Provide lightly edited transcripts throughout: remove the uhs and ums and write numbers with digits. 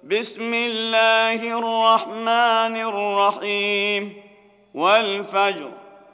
بسم الله الرحمن الرحيم والفجر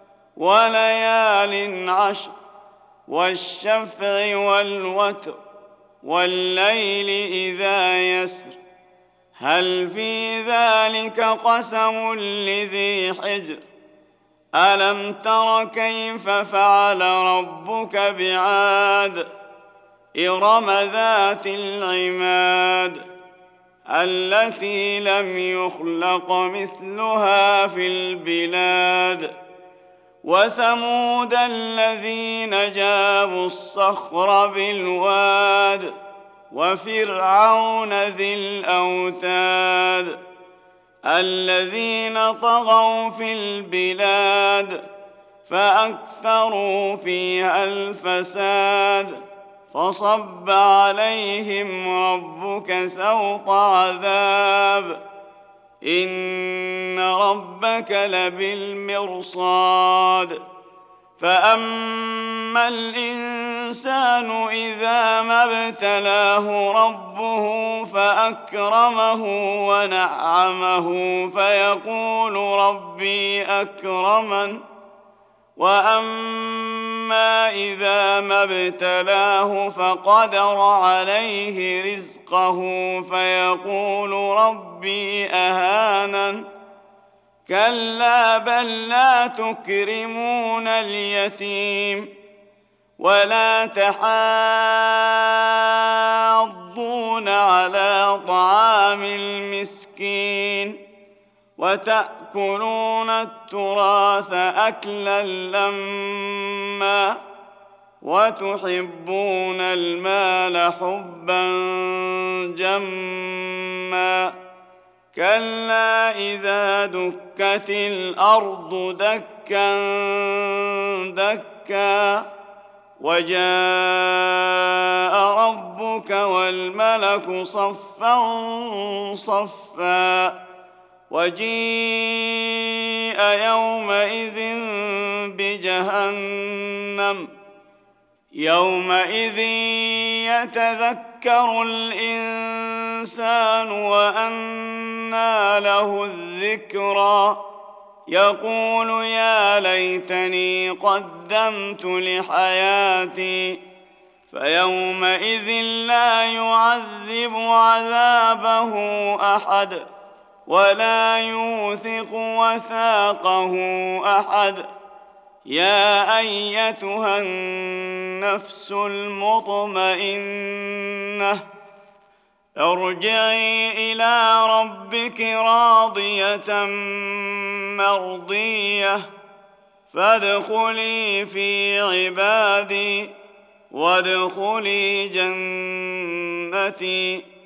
وليال عشر والشفع والوتر والليل إذا يسر هل في ذلك قسم لذي حجر ألم تر كيف فعل ربك بعاد إرم ذات العماد التي لم يخلق مثلها في البلاد وثمود الذين جابوا الصخر بالواد وفرعون ذي الأوتاد الذين طغوا في البلاد فأكثروا فيها الفساد فصب عليهم ربك سوط عذاب إن ربك لبالمرصاد فأما الإنسان إذا ما ابتلاه ربه فأكرمه ونعمه فيقول ربي أكرمن وأما إذا ما ابتلاه فقدر عليه رزقه فيقول ربي أهانن كلا بل لا تكرمون اليتيم ولا تحاضون على طعام المسكين وتأكلون التراث أكلا لما وتحبون المال حبا جما كلا إذا دكت الأرض دكا دكا وجاء ربك والملك صفا صفا وجيء يومئذ بجهنم يومئذ يتذكر الإنسان وأنى له الذكرى يقول يا ليتني قدمت لحياتي فيومئذ لا يعذب عذابه أحد ولا يوثق وثاقه أحد يا أيتها النفس المطمئنة ارجعي إلى ربك راضية مرضية فادخلي في عبادي وادخلي جنتي